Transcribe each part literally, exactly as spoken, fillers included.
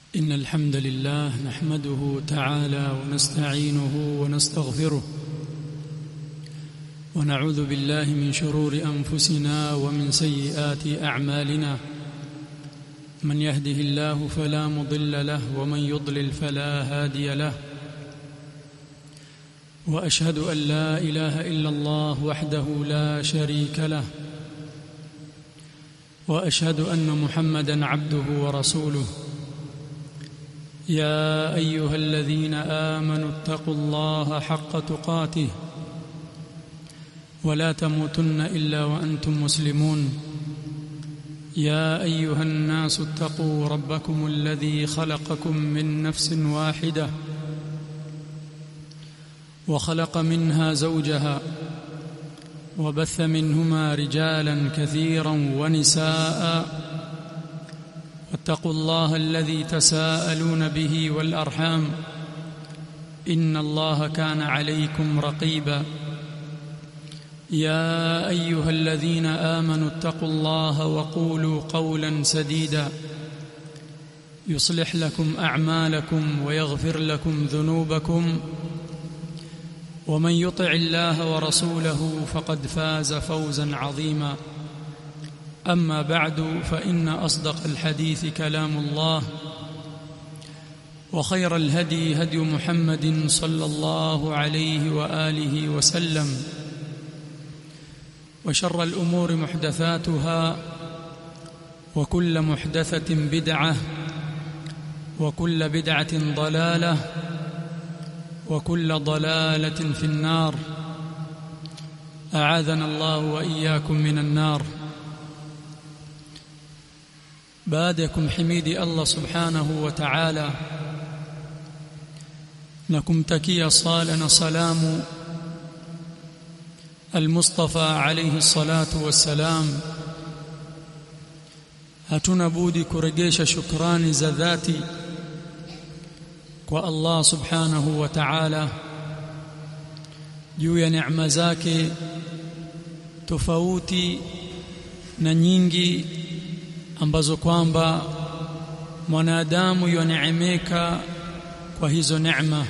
إن الحمد لله نحمده تعالى ونستعينه ونستغفره ونعوذ بالله من شرور أنفسنا ومن سيئات أعمالنا من يهده الله فلا مضل له ومن يضلل فلا هادي له وأشهد أن لا إله إلا الله وحده لا شريك له وأشهد أن محمدًا عبده ورسوله يا أيها الذين آمنوا اتقوا الله حق تقاته ولا تموتن إلا وأنتم مسلمون يا أيها الناس اتقوا ربكم الذي خلقكم من نفس واحدة وخلق منها زوجها وبث منهما رجالا كثيرا ونساء واتقوا الله الذي تساءلون به والأرحام إن الله كان عليكم رقيبا يا أيها الذين آمنوا اتقوا الله وقولوا قولا سديدا يصلح لكم أعمالكم ويغفر لكم ذنوبكم ومن يطع الله ورسوله فقد فاز فوزا عظيما أما بعد فإن أصدق الحديث كلام الله وخير الهدي هدي محمد صلى الله عليه وآله وسلم وشر الأمور محدثاتها وكل محدثة بدعة وكل بدعة ضلالة وكل ضلالة في النار أعاذنا الله وإياكم من النار. بعدكم حميدي الله سبحانه وتعالى نكمتكي صالنا سلام المصطفى عليه الصلاة والسلام hatuna budi kurejesha shukrani za dhati kwa Allah subhanahu wa ta'ala juu ya neema zake tofauti na nyingi ambazo kwamba mwanadamu yuneemeka kwa hizo neema.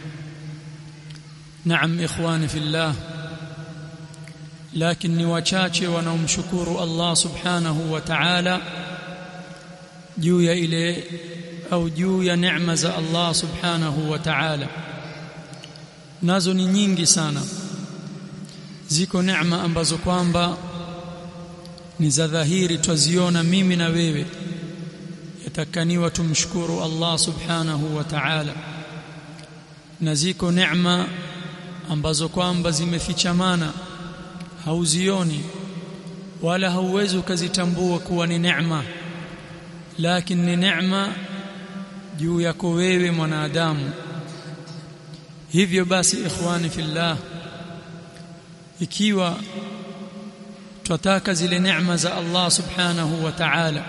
Naam ikhwani fillah, lakini ni wachache wanaomshukuru Allah subhanahu wa ta'ala juu ya ile au juu ya neema za Allah subhanahu wa ta'ala. Nazo ni nyingi sana. Ziko neema ambazo kwamba ni za dhahiri twaziona mimi na wewe, yatakaniwa tumshukuru Allah subhanahu wa ta'ala. Na ziko neema ambazo kwamba zimefichamana, hauzioni wala hauwezi ukazitambua kuwa ni neema, lakini ni neema juu yako wewe mwanadamu. Hivyo basi ikhwani fillah, ikiwa twataka zile neema za Allah subhanahu wa ta'ala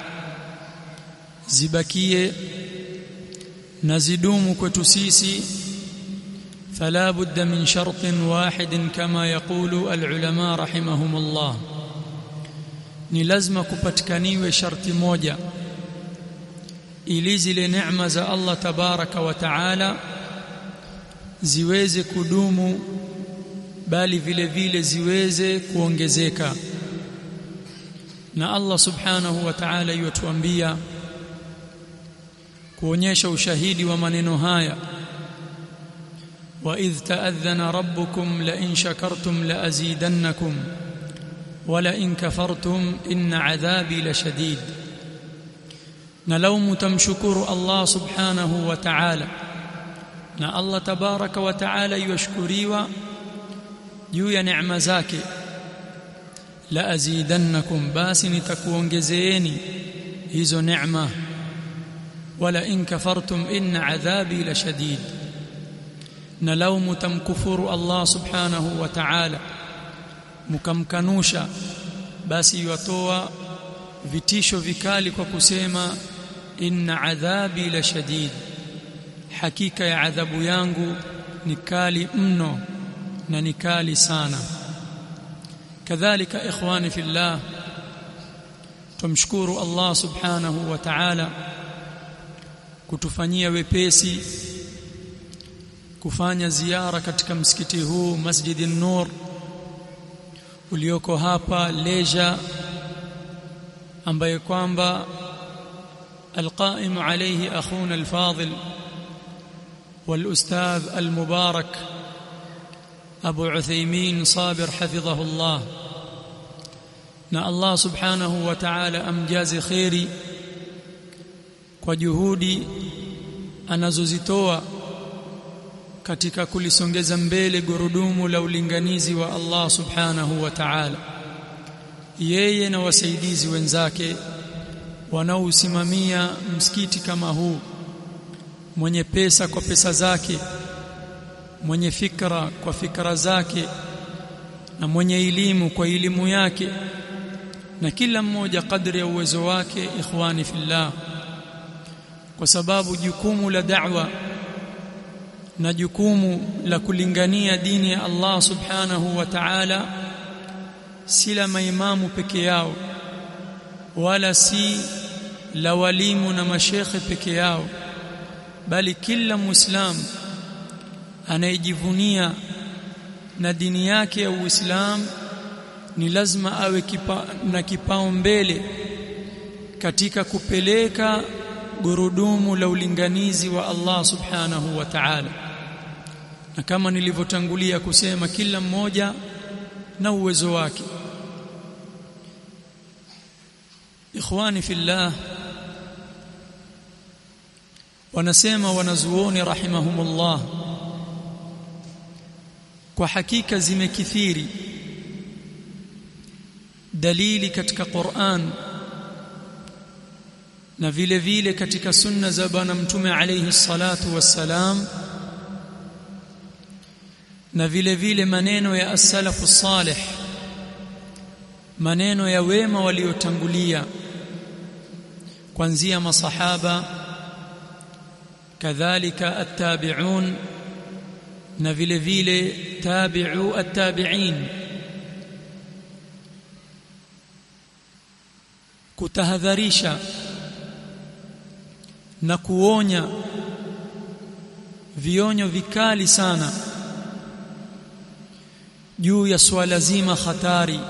zibakie na zidumu kwetu sisi, fala budda min shartin wahidin kama yaqulu alulama rahimahumullah, ni lazima kupatikaniwe sharti moja ili zile neema za Allah tabaraka wa taala ziweze kudumu, bali vile vile ziweze kuongezeka. Na Allah subhanahu wa ta'ala yutuambia kuonyesha ushahidi wa maneno haya, wa idh ta'adhana rabbukum la in shakartum la azidannakum wa la in kafartum inna adhabi lashadid. Na lau mutamshukuru Allah subhanahu wa ta'ala, na Allah tabaraka wa ta'ala yushkuriwa juu ya neema zake, la azidannakum, basi nitakuongezeeni hizo neema, wala in kafartum inna adhabi lashadid. Na lau mutamkufuru Allah subhanahu wa ta'ala, mukamkanusha, basi yatoa vitisho vikali kwa kusema inna adhabi lashadid, hakika ya adhabu yangu ni kali mno na ni kali sana. Kadhalika ikhwani fillah, tumshukuru Allah subhanahu wa ta'ala kutufanyia wepesi kufanya ziara katika msikiti huu Masjid an-Nur ulioko hapa Leja, ambaye kwamba القائم عليه أخونا الفاضل والأستاذ المبارك أبو عثيمين صابر حفظه الله. na Allah subhanahu wa ta'ala amjaze khairi kwa juhudi anazozitoa katika kulisongeza mbele gurudumu la ulinganizi wa Allah subhanahu wa ta'ala, yeye na wasaidizi wenzake wanaosimamia msikiti kama huu, mwenye pesa kwa pesa zake, mwenye fikra kwa fikra zake, na mwenye elimu kwa elimu yake, na kila mmoja kadri ya uwezo wake. Ikhwani fillah, kwa sababu jukumu la da'wa na jukumu la kulingania dini ya Allah subhanahu wa ta'ala si la maimamu peke yao, wala si la walimu na mashekhe peke yao, bali kila muislamu anayejivunia na dini yake ya Uislamu ni lazima awe kipa, na kipao mbele katika kupeleka gurudumu la ulinganizi wa Allah subhanahu wa ta'ala. Na kama nilivyotangulia kusema, kila mmoja na uwezo wake. Ikhwani fillah, wanasema wanazuoni rahimahumullah, kwa hakika zimekithiri dalili katika Qur'an na vile vile katika sunna za bwana mtume alayhi salatu wassalam, na vile vile maneno ya as-salafu salih, maneno ya wema waliotangulia kuanzia masahaba, kadhalika at-tabi'un, na vile vile tabi'u at-tabi'in, kutahadharisha na kuonya vionyo vikali sana juu ya swala zima hatari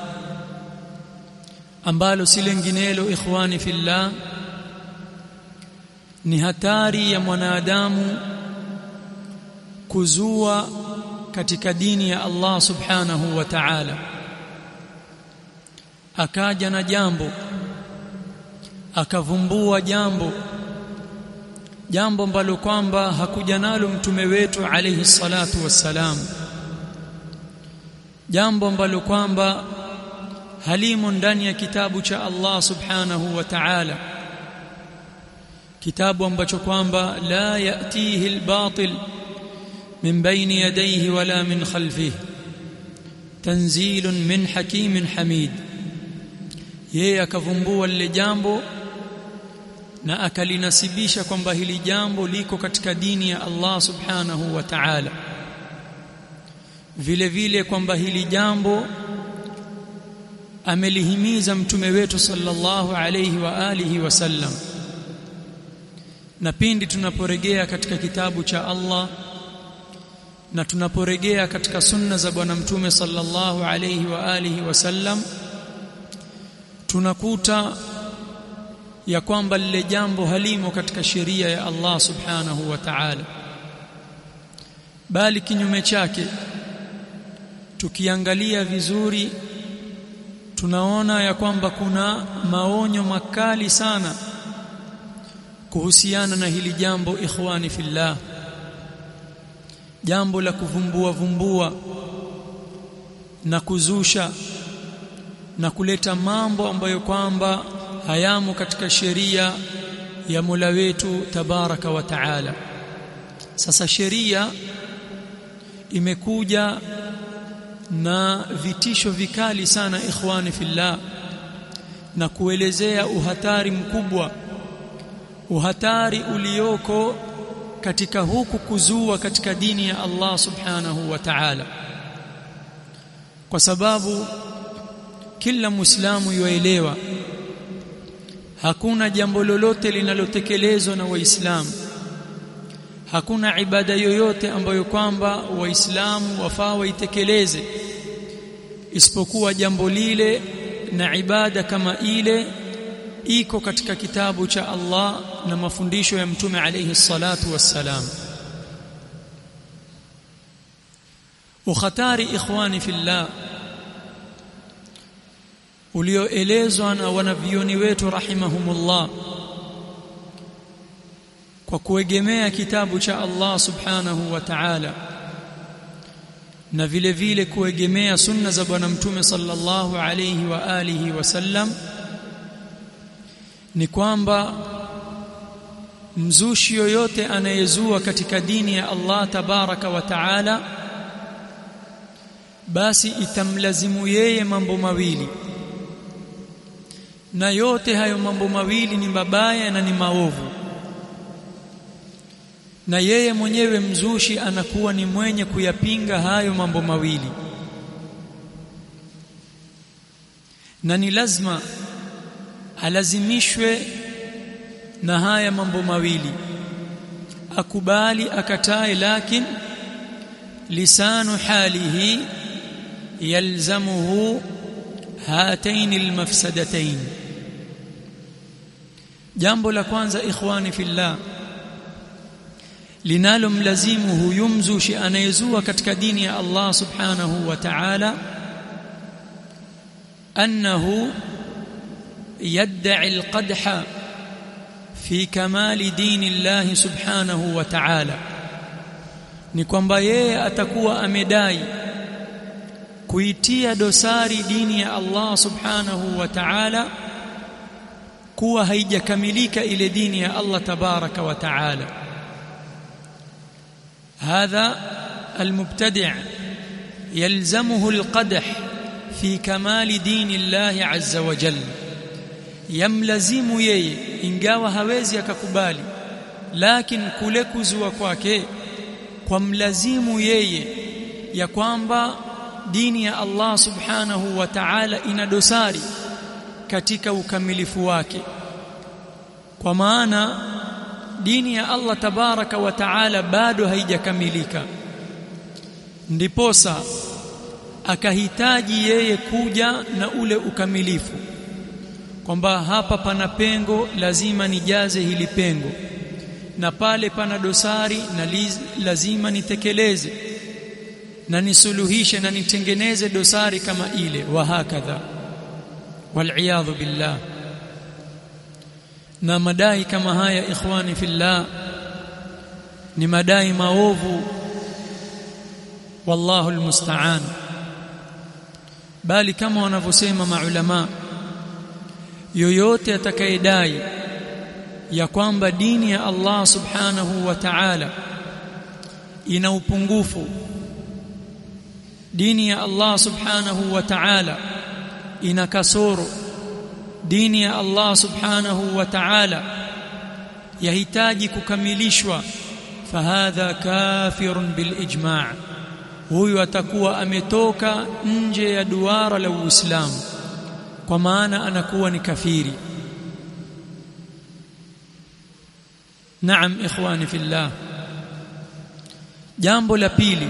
ambalo si lenginelo, ikhwani fillah, ni hatari ya mwanadamu kuzua katika dini ya Allah subhanahu wa ta'ala, akaja na jambo, akavumbua jambo jambo ambalo kwamba hakuja nalo mtume wetu alayhi salatu wassalam, jambo ambalo kwamba halimu ndani ya kitabu cha Allah subhanahu wa ta'ala, kitabu ambacho kwamba la yatihi albatil min bayni yadayhi wala min khalfihi tanzilun min hakimin hamid. Yeye akavumbua lile jambo na akalinasibisha kwamba hili jambo liko katika dini ya Allah subhanahu wa ta'ala, vile vile kwamba hili jambo amelihimiza mtume wetu sallallahu alayhi wa alihi wasallam. Na pindi tunaporegea katika kitabu cha Allah na tunaporegea katika sunna za bwana mtume sallallahu alayhi wa alihi wasallam, tunakuta ya kwamba lile jambo halimo katika sheria ya Allah subhanahu wa ta'ala, bali kinyume chake. Tukiangalia vizuri tunaona ya kwamba kuna maonyo makali sana kuhusiana na hili jambo, ikhwani fillah, jambo la kuvumbua vumbua na kuzusha na kuleta mambo ambayo kwamba hayamo katika sheria ya Mola wetu tabaraka wa taala. Sasa sheria imekuja na vitisho vikali sana, ikhwani fillah, na kuelezea uhatari mkubwa, uhatari ulioko katika huku kuzua katika dini ya Allah subhanahu wa ta'ala, kwa sababu kila muislamu yuelewa hakuna jambo lolote linalotekelezwa na waislamu hakuna ibada yoyote ambayo kwamba waislamu wafaa waitekeleze isipokuwa jambo lile na ibada kama ile iko katika kitabu cha Allah na mafundisho ya mtume alayhi salatu wassalam. Ukhatari ikhwani fillah ulioelezwa na wanavyoni wetu rahimahumullah kwa kuegemea kitabu cha Allah subhanahu wa ta'ala na vile vile kuegemea sunna za bwana mtume sallallahu alayhi wa alihi wasallam, ni kwamba mzushi yoyote anayezua katika dini ya Allah tabaraka wa taala, basi itamlazimu yeye mambo mawili, na yote hayo mambo mawili ni mabaya na ni maovu, na yeye mwenyewe mzushi anakuwa ni mwenye kuyapinga hayo mambo mawili, na ni lazima alazimishwe na haya mambo mawili, akubali akatae, lakini lisanu halihi yalzamuhu hatain almafsadatain. Jambo la kwanza ikhwani fillah linalomlazimu huyu mzushi anayezua katika dini ya Allah subhanahu wa ta'ala, annahu yad'i alqadha fi kamali dini Allah subhanahu wa ta'ala, ni kwamba yeye atakuwa amedai kuitia dosari dini ya Allah subhanahu wa ta'ala, kuwa haijakamilika ile dini ya Allah tabaraka wa ta'ala. هذا المبتدع يلزمه القدح في كمال دين الله عز وجل، يملزم yeye ingawa hawezi akakubali, lakini kule kuzua kwake kwa mlazimu yeye ya kwamba dini ya Allah subhanahu wa ta'ala ina dosari katika ukamilifu wake, kwa maana dini ya Allah tabaraka wa taala bado haijakamilika, ndiposa akahitaji yeye kuja na ule ukamilifu, kwamba hapa pana pengo, lazima nijaze hili pengo, na pale pana dosari na lazima nitekeleze na nisuluhishe na nitengeneze dosari kama ile, wa hakadha wal'iyadhu billah. Na madai kama haya ikhwani fillah ni madai maovu, wallahu almusta'an. Bali kama wanavyosema maulama, yoyote atakayedai ya kwamba dini ya Allah subhanahu wa ta'ala ina upungufu, dini ya Allah subhanahu wa ta'ala ina kasoro, dini ya Allah subhanahu wa ta'ala yahitaji kukamilishwa, fahadha kafirun bil ijma', huyu atakuwa ametoka nje ya duara la Uislamu, kwa maana anakuwa ni kafiri. Naam ikhwani fillah, jambo la pili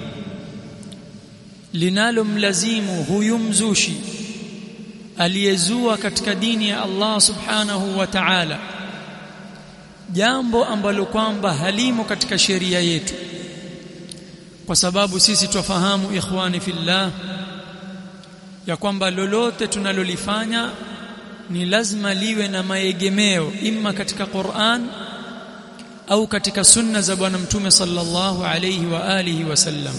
linalomlazimu huyu mzushi aliyezua katika dini ya Allah subhanahu wa ta'ala, jambo ambalo kwamba halimo katika sheria yetu, kwa sababu sisi tufahamu ikhwani fillah ya kwamba lolote tunalolifanya ni lazima liwe na maegemeo imma katika Qur'an au katika sunna za bwana mtume sallallahu alayhi wa alihi wasallam.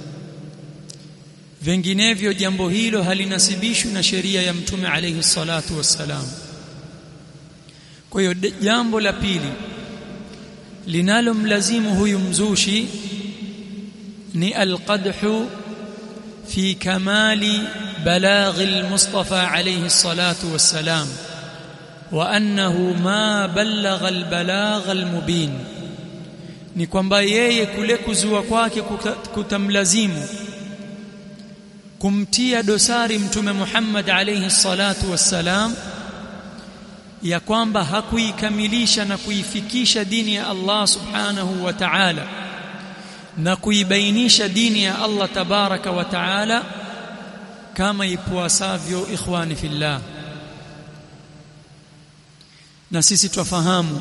Vinginevyo jambo hilo halinasibishwi na sheria ya mtume alayhi salatu wassalam. Kwa hiyo jambo la pili linalomlazimu huyu mzushi ni alqadhu fi kamali balaghi almustafa alayhi salatu wassalam, wa annahu ma ballagha albalagha almubin, ni kwamba yeye kule kuzua kwake kutamlazimu kumtia dosari mtume Muhammad alayhi salatu wassalam, ya kwamba hakuikamilisha na kuifikisha dini ya Allah subhanahu wa ta'ala na kuibainisha dini ya Allah tabaraka wa ta'ala kama ipasavyo. Ikhwani fillah, na sisi tufahamu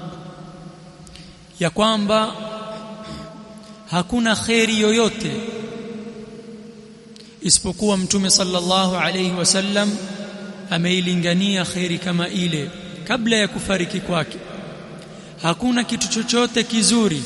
ya kwamba hakuna khairi yoyote isipokuwa Mtume sallallahu alayhi wasallam ameilingania khairi kama ile kabla ya kufariki kwake. Hakuna kitu chochote kizuri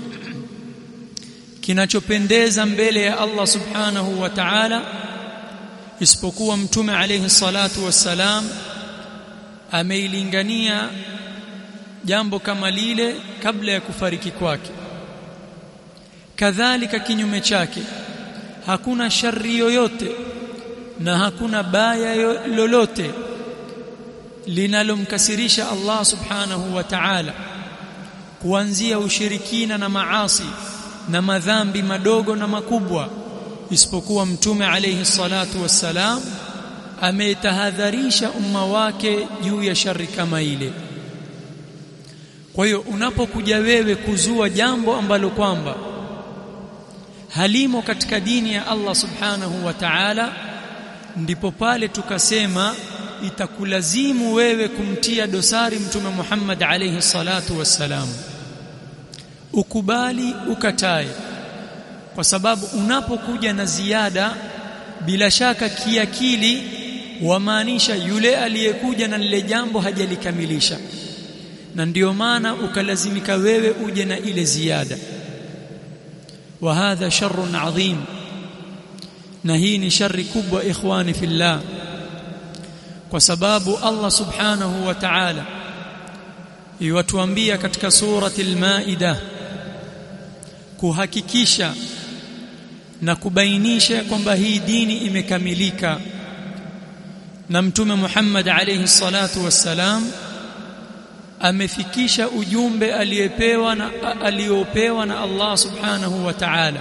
kinachopendeza mbele ya Allah subhanahu wa ta'ala isipokuwa Mtume alayhi salatu wassalam ameilingania jambo kama lile kabla ya kufariki kwake. Kadhalika kinyume chake, hakuna shari yoyote na hakuna baya lolote linalomkasirisha Allah subhanahu wa ta'ala, kuanzia ushirikina na maasi na madhambi madogo na makubwa, isipokuwa Mtume alayhi salatu wassalam ametahadharisha umma wake juu ya shari kama ile. Kwa hiyo unapokuja wewe kuzua jambo ambalo kwamba halimo katika dini ya Allah subhanahu wa ta'ala, ndipo pale tukasema itakulazimu wewe kumtia dosari Mtume Muhammad alayhi salatu wassalam, ukubali ukatae, kwa sababu unapokuja na ziada bila shaka kiakili wamaanisha yule aliyekuja na lile jambo hajalikamilisha, na ndio maana ukalazimika wewe uje na ile ziada. Wa hadha sharrun adhim, na hii ni shari kubwa ikhwani fillah, kwa sababu Allah subhanahu wa ta'ala yuatuambia katika surati al-Maida kuhakikisha na kubainisha kwamba hii dini imekamilika, na Mtume Muhammad alayhi salatu wassalam amefikisha ujumbe aliyepewa na aliopewa na Allah subhanahu wa ta'ala.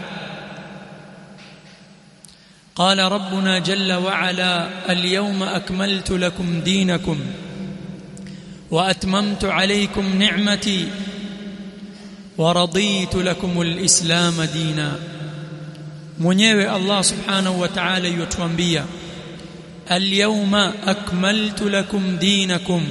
Qala rabbuna jalla wa ala al-yawma akmaltu lakum dinakum wa atmamtu alaykum ni'mati wa raditu lakum al-islam dina. Mwenyewe Allah subhanahu wa ta'ala yutuambia al-yawma akmaltu lakum dinakum,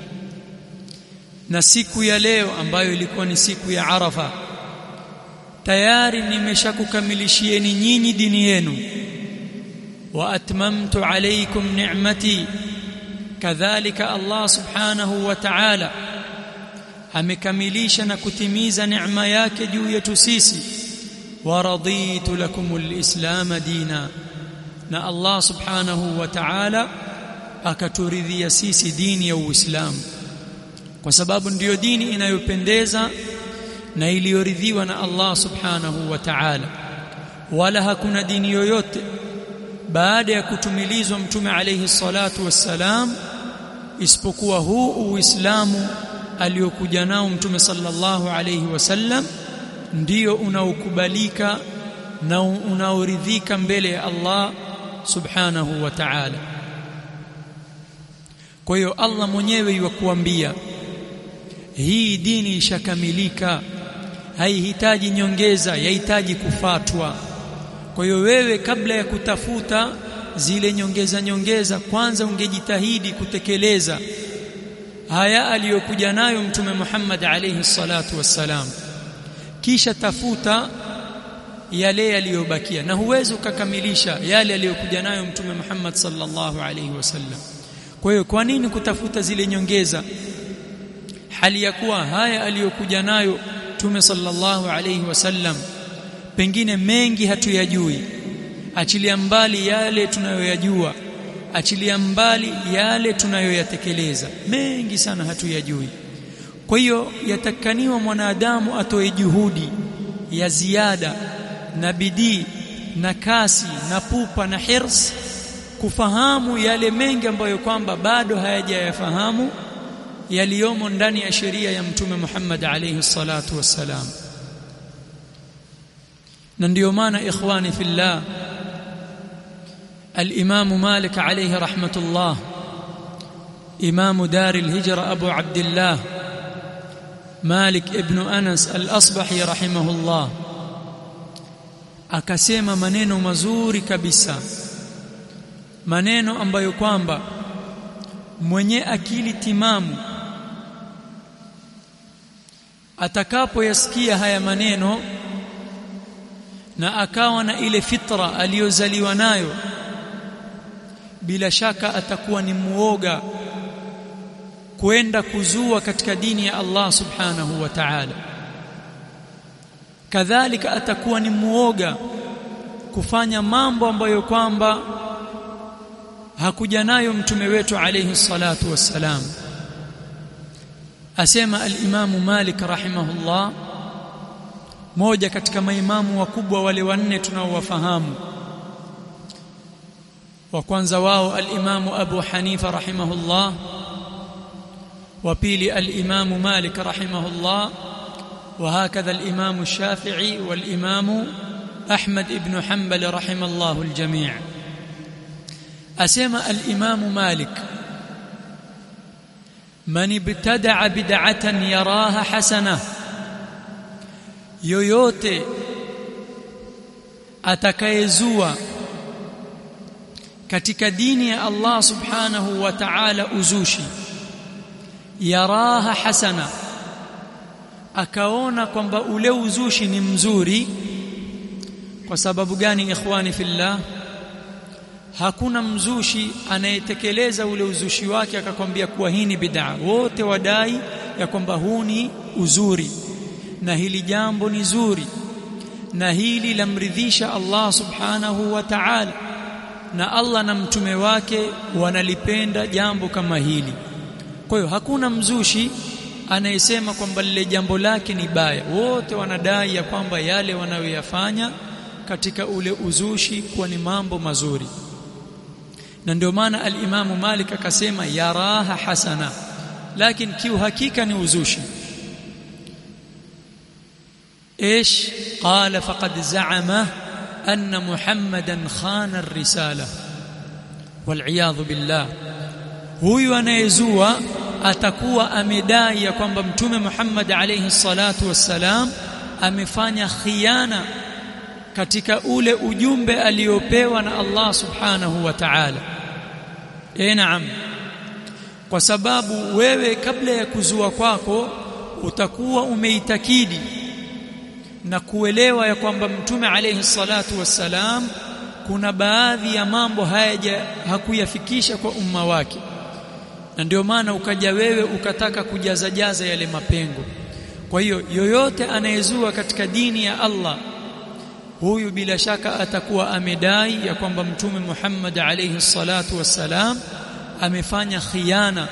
na siku ya leo ambayo ilikuwa ni siku ya Arafa, tayari nimeshakukamilishieni nyinyi dini yenu. Wa atmamtu alaykum ni'mati, kadhalika Allah subhanahu wa ta'ala amekamilisha na kutimiza neema yake juu yetu sisi. Wa raditu lakumul islam dina, na Allah subhanahu wa ta'ala akaturidhia sisi dini ya Uislamu, kwa sababu ndiyo dini inayopendeza na iliyoridhiwa na Allah subhanahu wa ta'ala. Wala hakuna dini yoyote baada ya kutumilizwa Mtume alayhi salatu wassalam isipokuwa huu Uislamu aliokuja nao Mtume sallallahu alayhi wasallam ndio unaokubalika na unaoridhika mbele ya Allah subhanahu wa ta'ala. Kwa hiyo Allah mwenyewe yukuambia hii dini ishakamilika, haihitaji nyongeza, yahitaji kufatwa. Kwa hiyo wewe kabla ya kutafuta zile nyongeza nyongeza, kwanza ungejitahidi kutekeleza haya aliyokuja nayo Mtume Muhammad alayhi salatu wassalam, kisha tafuta yale yaliyobakia, na huwezi ukakamilisha yale aliyokuja nayo Mtume Muhammad sallallahu alayhi wasallam. Kwa hiyo kwa nini kutafuta zile nyongeza hali ya kuwa haya aliyokuja nayo Mtume sallallahu alayhi wasallam pengine mengi hatuyajui? Achilia mbali yale tunayoyajua, achilia mbali yale tunayoyatekeleza, mengi sana hatuyajui. Kwa hiyo yatakaniwa mwanadamu atoe juhudi ya ziada na bidii na kasi na pupa na hirs kufahamu yale mengi ambayo kwamba bado hayajayafahamu yaliyomo ndani ya sheria ya Mtume Muhammad alayhi salatu wassalam. Na ndio maana ikhwani fillah, al-Imam Malik alayhi rahmatullah إمام دار الهجرة أبو عبد الله مالك ابن أنس الأصبحي رحمه الله akasema maneno mazuri kabisa, maneno ambayo kwamba mwenye akili timamu atakapoyasikia haya maneno na akawa na ile fitra aliyozaliwa nayo, bila shaka atakuwa ni muoga kwenda kuzua katika dini ya Allah subhanahu wa ta'ala. Kadhalika atakuwa ni muoga kufanya mambo ambayo kwamba hakuja nayo mtume wetu alayhi salatu wassalam. Asema al-Imam Malik rahimahullah, moja katika maimamu wakubwa wale wanne tunaowafahamu. Wa kwanza wao al-Imam Abu Hanifa rahimahullah, wa pili al-Imam Malik rahimahullah, وهكذا الإمام الشافعي والإمام أحمد بن حنبل رحم الله الجميع. أسمى الإمام مالك: من ابتدع بدعة يراها حسنة، yoyote atakayezua katika dini ya Allah subhanahu wa ta'ala uzushi, yaraha hasana, akaona kwamba ule uzushi ni mzuri. Kwa sababu gani ikhwani fillah? Hakuna mzushi anayetekeleza ule uzushi wake akakwambia kuwa hii ni bid'a. Wote wadai ya kwamba huu ni uzuri na hili jambo ni zuri na hili lamridhisha Allah subhanahu wa ta'ala, na Allah na mtume wake wanalipenda jambo kama hili. Kwa hiyo hakuna mzushi anayesema kwamba lile jambo lake ni baya. Wote wanadai ya kwamba yale wanayoyafanya katika ule uzushi kuwa ni mambo mazuri. Na ndio maana al-Imam Malik akasema yaraha hasana, lakini kiuhakika ni uzushi. ايش قال؟ فقد زعم ان محمدا خان الرساله والعياذ بالله. huyu anayezua atakuwa amedai ya kwamba mtume Muhammad alayhi salatu wassalam amefanya khiana katika ule ujumbe aliopewa na Allah subhanahu wa ta'ala. Eh, naam. Kwa sababu wewe kabla ya kuzua kwako utakuwa umeitakidi na kuelewa ya kwamba mtume alayhi salatu wassalam kuna baadhi ya mambo hayaja hakuyafikisha kwa umma wake, na ndio maana ukaja wewe ukataka kujaza jaza yale mapengo. Kwa hiyo yoyote anayezua katika dini ya Allah, huyu bila shaka atakuwa amedai ya kwamba mtume Muhammad alayhi salatu wassalam amefanya khiana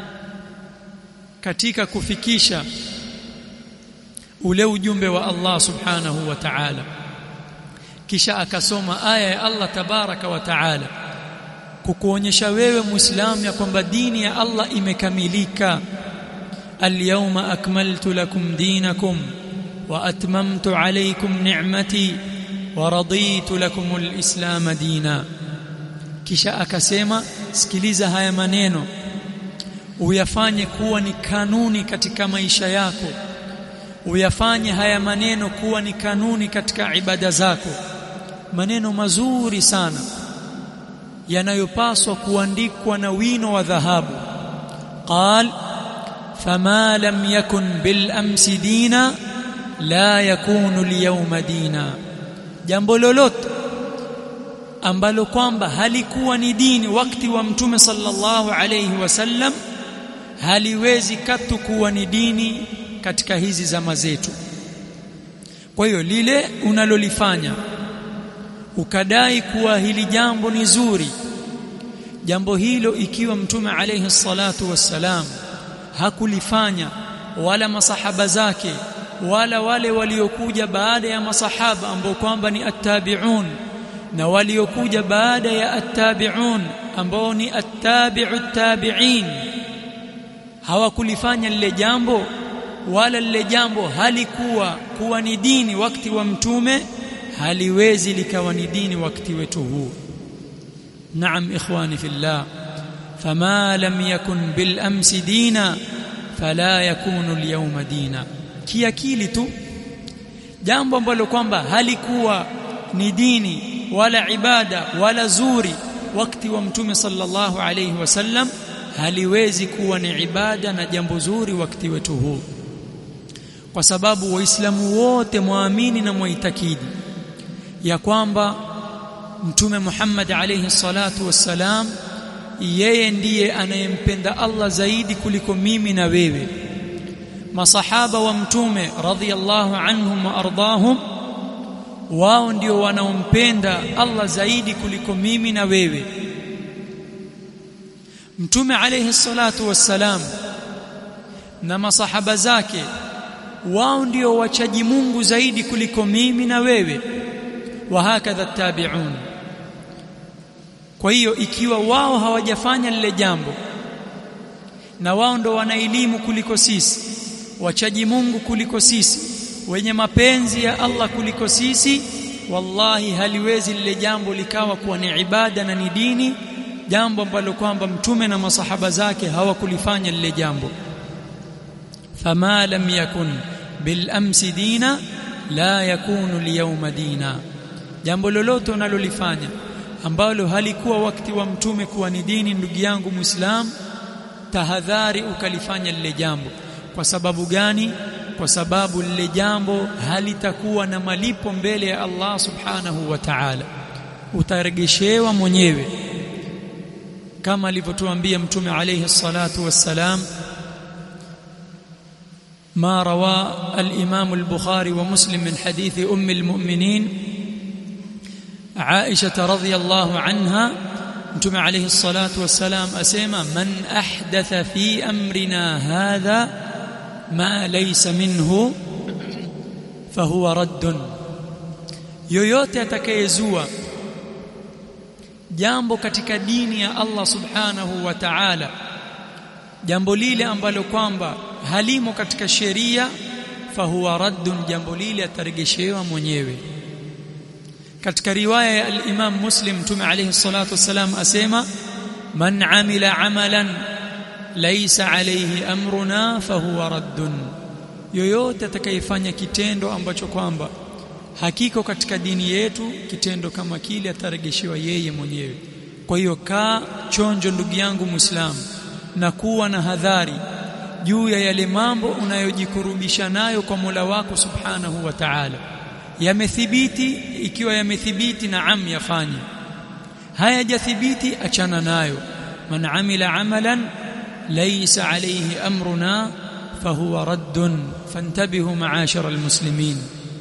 katika kufikisha ule ujumbe wa Allah subhanahu wa ta'ala. Kisha akasoma aya ya Allah tabaraka wa ta'ala kukuonyesha wewe Muislamu ya kwamba dini ya Allah imekamilika. Al-yawma akmaltu lakum dinakum wa atmamtu alaykum ni'mati wa raditu lakum al-islam dina. Kisha akasema, sikiliza haya maneno, uyafanye kuwa ni kanuni katika maisha yako, uyafanye haya maneno kuwa ni kanuni katika ibada zako. Maneno mazuri sana yanayopaswa kuandikwa na wino wa dhahabu. Qal fama lam yakun bil amsi dina la yakunu al-yawma dina, jambo lolote ambalo kwamba halikuwa ni dini wakati wa mtume sallallahu alayhi wasallam haliwezi katu kuwa ni dini katika hizi zama zetu. Kwa hiyo lile unalolifanya ukadai kuwa hili jambo ni zuri, jambo hilo ikiwa mtume alayhi salatu wassalam hakulifanya, wala masahaba zake, wala wale waliokuja baada ya masahaba ambao kwamba ni attabi'un, na waliokuja baada ya attabi'un ambao ni attabi'u tabi'in, hawakulifanya lile jambo, wala lile jambo halikuwa kuwa ni dini wakati wa mtume, haliwezi likawa ni dini wakati wetu huu. Naam ikhwani fillah, fama lam yakun bil amsi dina fala yakunu al yawma dina. Kiakili tu jambo ambalo kwamba halikuwa ni dini wala ibada wala zuri wakati wa mtume sallallahu alayhi wasallam haliwezi kuwa ni ibada na jambo zuri wakati wetu huu, kwa sababu waislamu wote muamini na muitakidi ya kwamba mtume Muhammad alayhi salatu wassalam yeye ndiye anayempenda Allah zaidi kuliko mimi na wewe. Masahaba wa mtume radhiyallahu anhum wa ardahum wao ndio wanaompenda Allah zaidi kuliko mimi na wewe. Mtume alayhi salatu wassalam na masahaba zake wao ndio wachaji Mungu zaidi kuliko mimi na wewe, wa hakadha tabi'un. Kwa hiyo ikiwa wao hawajafanya lile jambo na wao ndo wana elimu kuliko sisi, wachaji Mungu kuliko sisi, wenye mapenzi ya Allah kuliko sisi, wallahi haliwezi lile jambo likawa kuwa ni ibada na ni dini, jambo ambalo kwamba mtume na masahaba zake hawakulifanya lile jambo. Fama lam yakun bil amsi dina la yakunu liyawma dina. Jambo lolote unalolifanya ambalo halikuwa wakati wa mtume kuwa ni dini, ndugu yangu Muislam, tahadhari ukalifanya lile jambo. Kwa sababu gani? Kwa sababu lile jambo halitakuwa na malipo mbele ya Allah subhanahu wa ta'ala, utaregeshewa mwenyewe, kama alivyotuambia mtume alayhi salatu wassalam. ما روى الإمام البخاري ومسلم من حديث أم المؤمنين عائشة رضي الله عنها متى عليه الصلاة والسلام أسيما من أحدث في أمرنا هذا ما ليس منه فهو رد. yoyote atakayezua jambo katika dini ya Allah subhanahu wa ta'ala, jambo lile ambalo kwamba halimo katika sheria, fahuwa raddun, jambo lile ataregeshewa mwenyewe. Katika riwaya ya al-Imam Muslim mtume alayhi salatu wasalam asema man amila amalan laysa alayhi amruna fahuwa raddun, yoyote atakayefanya kitendo ambacho kwamba hakiko katika dini yetu, kitendo kama kile ataregeshewa yeye mwenyewe. Kwa hiyo kaa chonjo ndugu yangu Muislamu, na kuwa na hadhari juu ya yale mambo unayojikurubisha nayo kwa Mola wako subhanahu wa ta'ala. Yamethibiti, ikiwa yamethibiti naam yafanye, hayajathibiti achana nayo. Man amila amalan laysa alayhi amruna fahuwa raddun fantabihu ma'ashara almuslimin.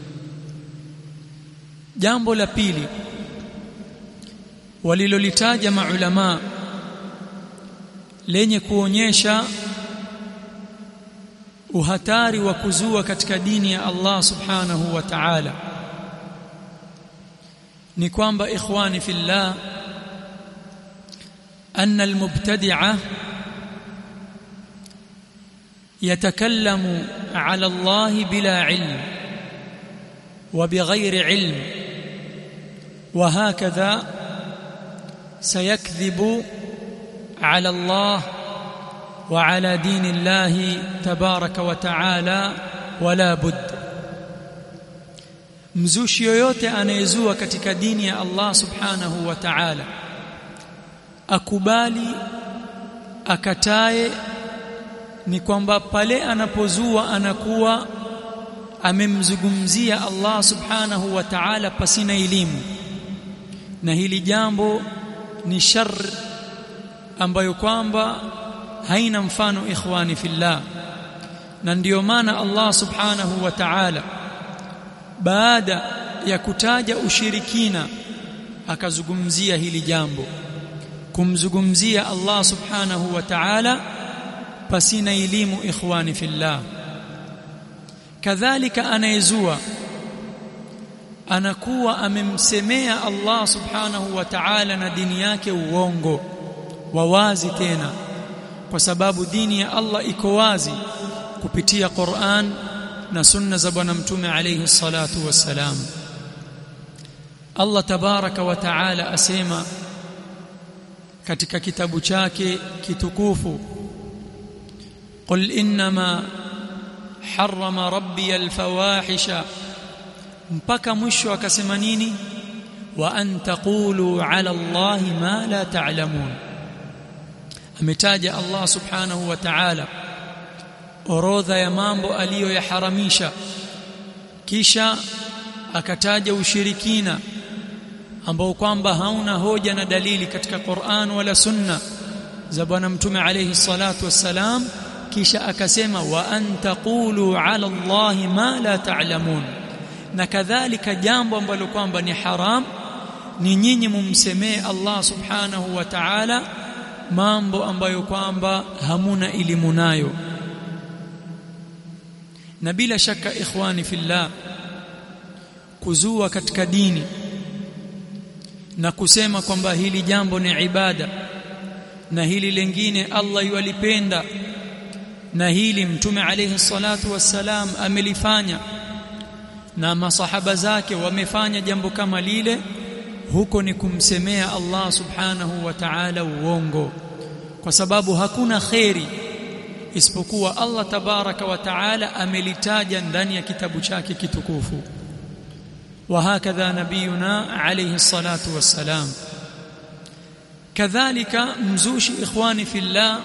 Jambo la pili walilolitaja maulama lenye kuonyesha uhatari wa kuzua katika dini ya Allah subhanahu wa ta'ala ni kwamba, ikhwani fillah, anna almubtadi'a yatakallamu ala Allah bila ilm wa bighayri ilm, wa hakadha sayakdhibu على الله وعلى دين الله تبارك وتعالى ولا بد. mzushi yoyote anayezua katika dini ya Allah subhanahu wa ta'ala, akubali akatae, ni kwamba pale anapozua anakuwa amemzungumzia Allah subhanahu wa ta'ala pasina elimu, na hili jambo ni shar ambayo kwamba haina mfano, ikhwani fillah. Na ndiyo maana Allah subhanahu wa ta'ala baada ya kutaja ushirikina akazungumzia hili jambo, kumzungumzia Allah subhanahu wa ta'ala pasina elimu, ikhwani fillah. Kadhalika anayezua anakuwa amemsemea Allah subhanahu wa ta'ala na dini yake uongo wa wazi tena, kwa sababu dini ya Allah iko wazi kupitia Qur'an na sunna za bwana mtume alayhi salatu wassalam. Allah tabaraka wa ta'ala asema katika kitabu chake kitukufu, qul innama harrama rabbi alfawahisha, mpaka mwisho akasema nini? Wa an taqulu ala Allahi ma la ta'lamun. Ametaja Allah subhanahu wa ta'ala orodha ya mambo aliyoyaharamisha, kisha akataja ushirikina ambao kwamba hauna hoja na dalili katika Qur'an wala sunna za bwana mtume alayhi salatu wassalam, kisha akasema wa an taqulu ala Allahi ma la ta'lamun. Na kadhalika jambo ambalo kwamba ni haram ni nyinyi mumsemee Allah subhanahu wa ta'ala mambo ambayo kwamba hamuna elimu nayo. Na bila shaka ikhwani fillah, kuzua katika dini na kusema kwamba hili jambo ni ibada na hili lingine Allah yualipenda na hili mtume alayhi salatu wassalam amelifanya na masahaba zake wamefanya jambo kama lile, huko ni kumsemea Allah subhanahu wa ta'ala uongo, kwa sababu hakuna khairi isipokuwa Allah tabaraka wa ta'ala amelitaja ndani ya kitabu chake kitukufu. Wa hakadha nabiyuna alayhi salatu wassalam. Kadhalika mzushi ikhwani fillah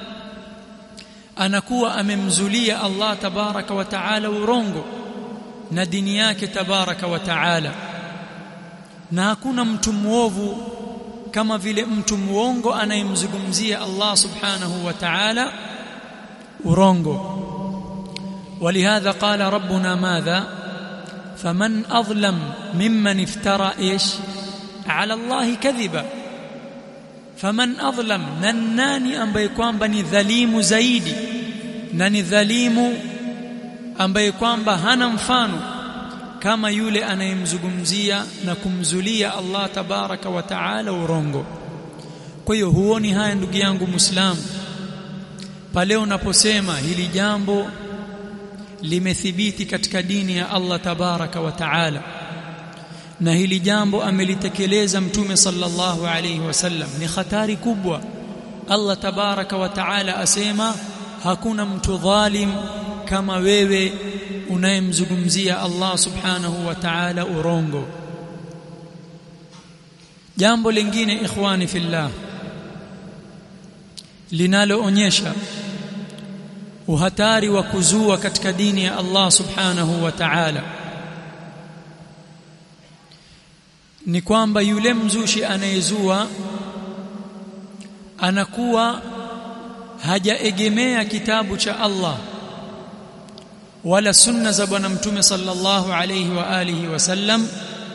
anakuwa amemzulia Allah tabaraka wa ta'ala urongo na dini yake tabaraka wa ta'ala, na hakuna mtu muovu kama vile mtu muongo anayemzungumzia Allah subhanahu wa ta'ala urongo. ولهذا قال ربنا ماذا؟ فمن أظلم ممن افترى إيش على الله كذبا. فمن أظلم, nani ambaye kwamba ni dhalimu zaidi na ni dhalimu ambaye kwamba hana mfano kama yule anayemzungumzia na kumzulia Allah tabaraka wa taala urongo. Kwa hiyo huoni haya ndugu yangu Muislamu, pale unaposema hili jambo limethibiti katika dini ya Allah tabaraka wa taala na hili jambo amelitekeleza mtume sallallahu alayhi wasallam, ni hatari kubwa. Allah tabaraka wa taala asema hakuna mtu dhalim kama wewe unayemzungumzia Allah subhanahu wa ta'ala urongo. Jambo lingine ikhwani fillah linaloonyesha uhatari wa kuzua katika dini ya Allah subhanahu wa ta'ala ni kwamba yule mzushi anayezua anakuwa hajaegemea kitabu cha Allah wala sunna za bwana mtume sallallahu alayhi wa alihi wasallam,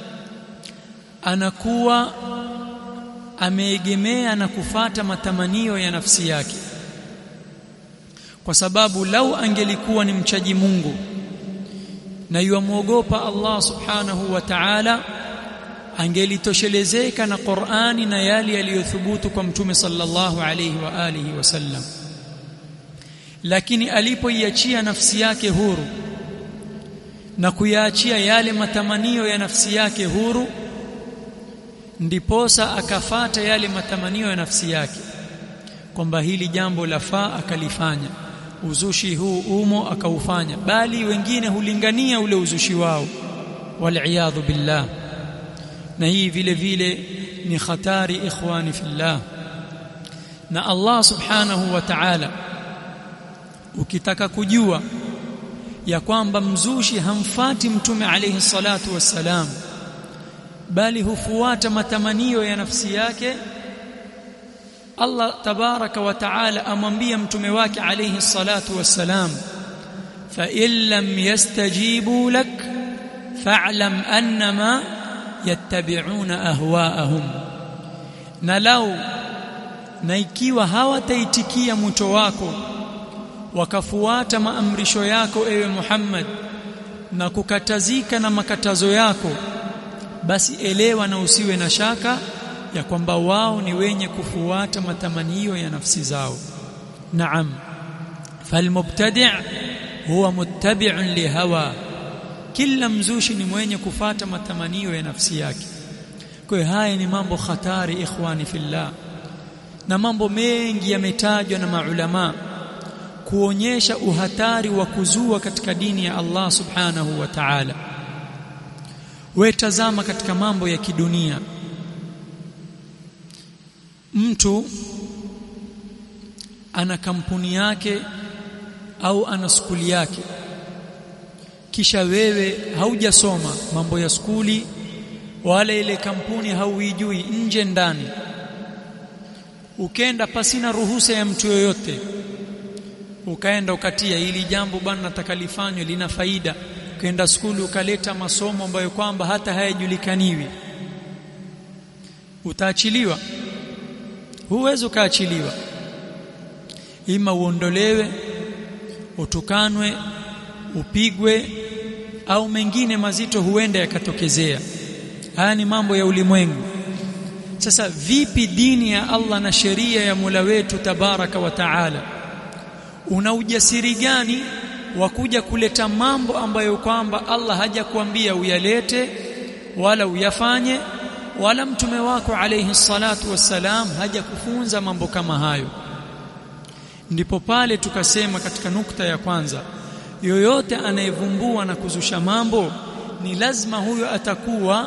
anakuwa ameegemea na kufata matamanio ya nafsi yake. Kwa sababu lau angelikuwa ni mchaji Mungu na yuamuogopa Allah subhanahu wa ta'ala, angelitoshelezeka na Qur'ani na yale yaliyothubutu kwa mtume sallallahu alayhi wa alihi wasallam. Lakini alipoiachia nafsi yake huru na kuyaachia yale matamanio ya nafsi yake huru, ndiposa akafata yale matamanio ya nafsi yake kwamba hili jambo lafaa akalifanya, uzushi huu umo akaufanya, bali wengine hulingania ule uzushi wao, wal billah. Na hii vile vile ni hatari ikhwani fillah. Na Allah subhanahu wa ta'ala, ukitaka kujua ya kwamba mzushi hamfati mtume alayhi salatu wassalam bali hufuata matamanio ya nafsi yake, Allah tabaraka wa ta'ala amwambia mtume wake alayhi salatu wassalam, fa in lam yastajibu lak fa'lam annama yattabi'una ahwa'ahum. Na lau na ikiwa hawataitikia mwito wako wakafuata maamrisho yako ewe Muhammad na kukatazika na makatazo yako, basi elewa na usiwe na shaka ya kwamba wao ni wenye kufuata matamanio ya nafsi zao. Naam, falmubtadi' huwa muttabi'un lihawa, kila mzushi ni mwenye kufuata matamanio ya nafsi yake. Kwa hiyo haya ni mambo hatari ikhwani fillah, na mambo mengi yametajwa na maulama kuonyesha uhatari wa kuzua katika dini ya Allah subhanahu wa ta'ala. Wewe tazama katika mambo ya kidunia, mtu ana kampuni yake au ana skuli yake, kisha wewe haujasoma mambo ya skuli wala ile kampuni hauijui nje ndani, ukenda pasina ruhusa ya mtu yoyote, ukaenda ukatia ili jambo bwana nataka lifanywe lina faida, ukaenda skuli ukaleta masomo ambayo kwamba hata hayajulikaniwi, utaachiliwa? Huwezi ukaachiliwa, ima uondolewe, utukanwe, upigwe au mengine mazito huenda yakatokezea. Haya ni mambo ya ulimwengu. Sasa vipi dini ya Allah na sheria ya Mola wetu tabaraka wa taala? Una ujasiri gani wa kuja kuleta mambo ambayo kwamba Allah hajakuambia uyalete wala uyafanye, wala mtume wako alayhi salatu wassalam hajakufunza mambo kama hayo? Ndipo pale tukasema katika nukta ya kwanza, yoyote anayevumbua na kuzusha mambo ni lazima huyo atakuwa,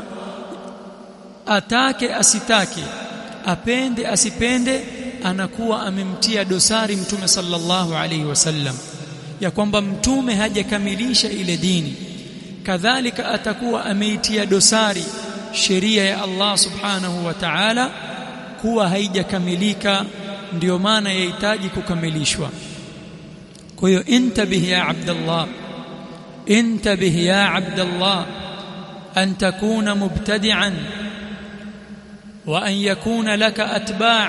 atake asitake, apende asipende, anakuwa amemtia dosari mtume sallallahu alayhi wasallam, ya kwamba mtume hajakamilisha ile dini. Kadhalika atakuwa ameitia dosari sheria ya Allah subhanahu wa ta'ala kuwa haijakamilika, ndio maana yahitaji kukamilishwa. Kwa hiyo intabih ya Abdullah, intabih ya Abdullah an takuna mubtadi'an wa an yakuna laka atba'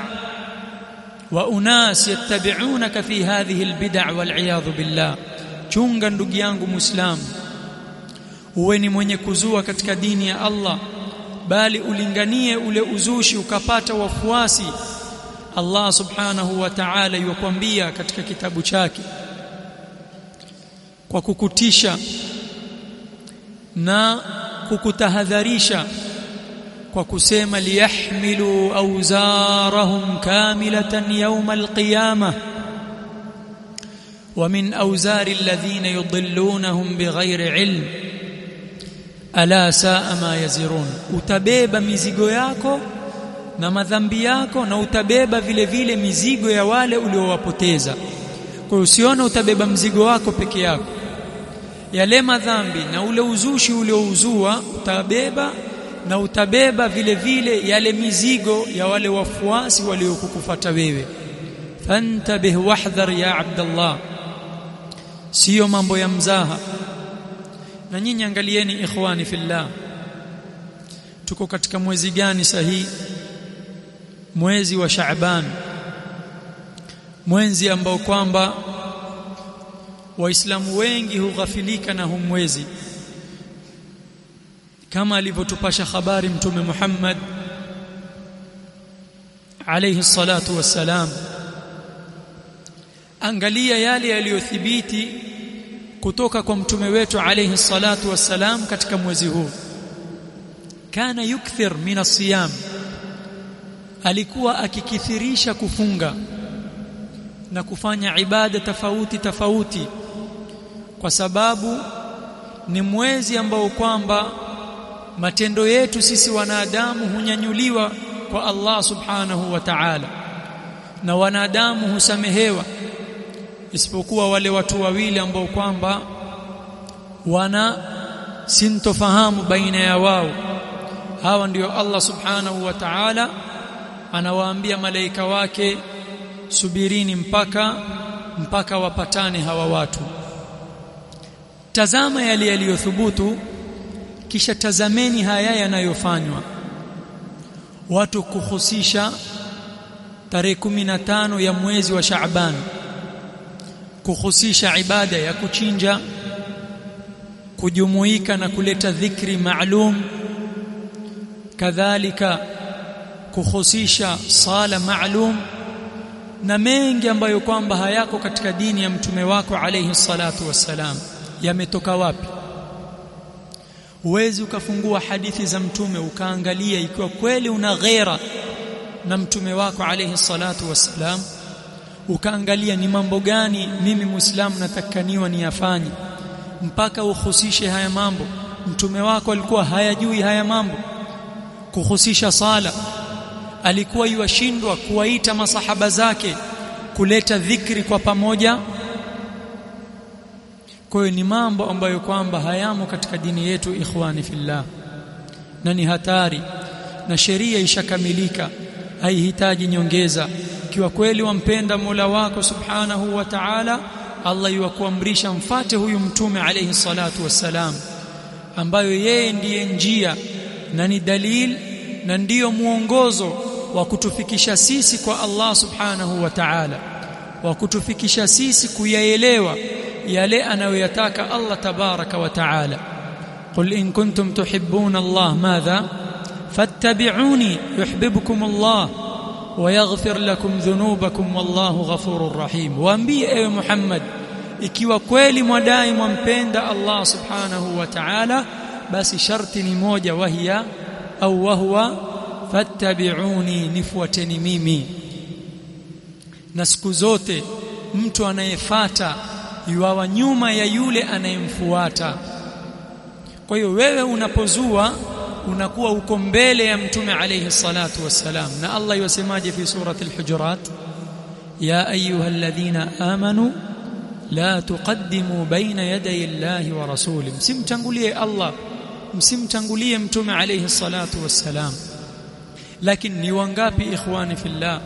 wa unas yattabi'unaka fi hadhihi albid'a wal iyadhu billah. Chunga ndugu yangu Muislamu, uwe ni mwenye kuzua katika dini ya Allah, bali ulinganie ule uzushi ukapata wafuasi. Allah subhanahu wa ta'ala yukwambia katika kitabu chake kwa kukutisha na kukutahadharisha kwa kusema, liyahmilu awzarahum kamilatan yawm alqiyamah wa min awzari alladhina yudillunahum bighairi ilm ala saa ma yazirun. Utabeba mizigo yako na madhambi yako, na utabeba vile vile mizigo ya wale uliowapoteza. Kwa hiyo usione utabeba mzigo wako peke yako, yale madhambi na ule uzushi uliouzua utabeba, na utabeba vile vile yale mizigo ya wale wafuasi waliokukufuata wewe. Fantabih wahdhar ya Abdullah, sio mambo ya mzaha. Na nyinyi angalieni ikhwani fillah, tuko katika mwezi gani sahihi? Mwezi wa Shaaban, mwezi ambao kwamba waislamu wengi hughafilika na huu mwezi, kama alivyotupasha habari mtume Muhammad alayhi salatu wassalam. Angalia yale yaliyothibiti kutoka kwa mtume wetu alayhi salatu wassalam katika mwezi huu. Kana yukthir min as-siyam, alikuwa akikithirisha kufunga na kufanya ibada tofauti tofauti, kwa sababu ni mwezi ambao kwamba matendo yetu sisi wanadamu hunyanyuliwa kwa Allah subhanahu wa ta'ala, na wanadamu husamehewa isipokuwa wale watu wawili ambao kwamba wana sintofahamu baina ya wao. Hawa ndio Allah subhanahu wa ta'ala anawaambia malaika wake, subirini mpaka mpaka wapatane hawa watu. Tazama yale yaliyothubutu, kisha tazameni haya yanayofanywa. Watu kuhusisha tarehe kumi na tano ya mwezi wa Shaaban, kuhusisha ibada ya kuchinja, kujumuika na kuleta dhikri maalum, kadhalika kuhusisha sala maalum, na mengi ambayo kwamba hayako katika dini ya mtume wako alayhi salatu wassalam. Yametoka wapi? Uwezi ukafungua hadithi za mtume ukaangalia, ikiwa kweli una ghera na mtume wako alayhi salatu wassalam, ukaangalia ni mambo gani mimi muislamu natakaniwa niyafanye, mpaka uhusishe haya mambo. Mtume wako alikuwa hayajui haya mambo. Kuhusisha sala, alikuwa yuashindwa kuwaita masahaba zake kuleta dhikri kwa pamoja. Kwa hiyo ni mambo ambayo kwamba hayamo katika dini yetu, ikhwani fillah, na ni hatari, na sheria ishakamilika, haihitaji nyongeza. Ikiwa kweli wampenda Mola wako subhanahu wa ta'ala, Allah yukuamrisha mfate huyu mtume alayhi salatu wassalam, ambayo yeye ndiye njia na ni dalil na ndiyo muongozo wa kutufikisha sisi kwa Allah subhanahu wa ta'ala, wa kutufikisha sisi kuyaelewa yale anayoyataka Allah tabaraka wa ta'ala. Qul in kuntum tuhibbuna Allah madha fattabi'uni yuhibbukum Allah wa yaghfir lakum dhunubakum wallahu ghafurur rahim. Waambie ewe Muhammad, ikiwa kweli mwadai mwampenda Allah subhanahu wa ta'ala, basi sharti ni moja, wahia au wahwa fattabi'uni, nifuateni mimi. Na siku zote mtu anayefuata yuwa nyuma ya yule anayemfuata. Kwa hiyo wewe unapozua unakuwa uko mbele ya mtume alayhi salatu wassalam. Na Allah yasemaje fi surati al-Hujurat, ya ayyuhalladhina amanu la tuqaddimu baina yaday Allahi wa rasulih, msimtangulie Allah, msimtangulie mtume alayhi salatu wassalam. Lakini ni wangapi ikhwani fillah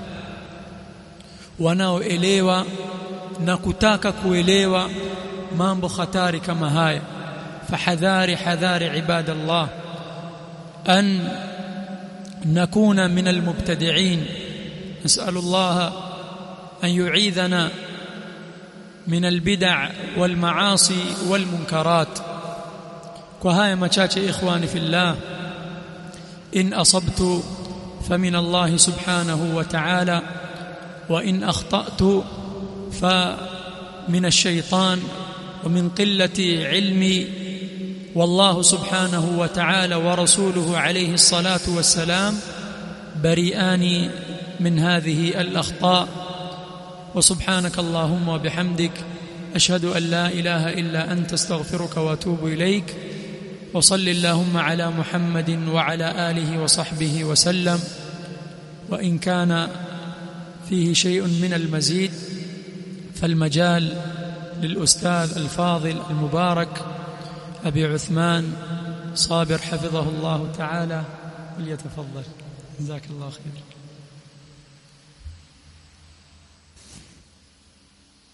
wanaoelewa na kutaka kuelewa mambo hatari kama haya? Fahadhari hadhari ibadallah an nakuna min almubtadi'in. nas'alullah an yu'idhana min albid'a walmaasi walmunkarat. Kwa haya machache ikhwani fillah, in asabtu famin Allah subhanahu wa ta'ala, wa in akhta'tu فمن الشيطان ومن قلة علمي، والله سبحانه وتعالى ورسوله عليه الصلاة والسلام بريئان من هذه الأخطاء. وسبحانك اللهم وبحمدك أشهد أن لا إله إلا أنت استغفرك وأتوب إليك. وصل اللهم على محمد وعلى آله وصحبه وسلم. وإن كان فيه شيء من المزيد فالمجال للأستاذ الفاضل المبارك أبي عثمان صابر حفظه الله تعالى، وليتفضل. جزاك الله خير.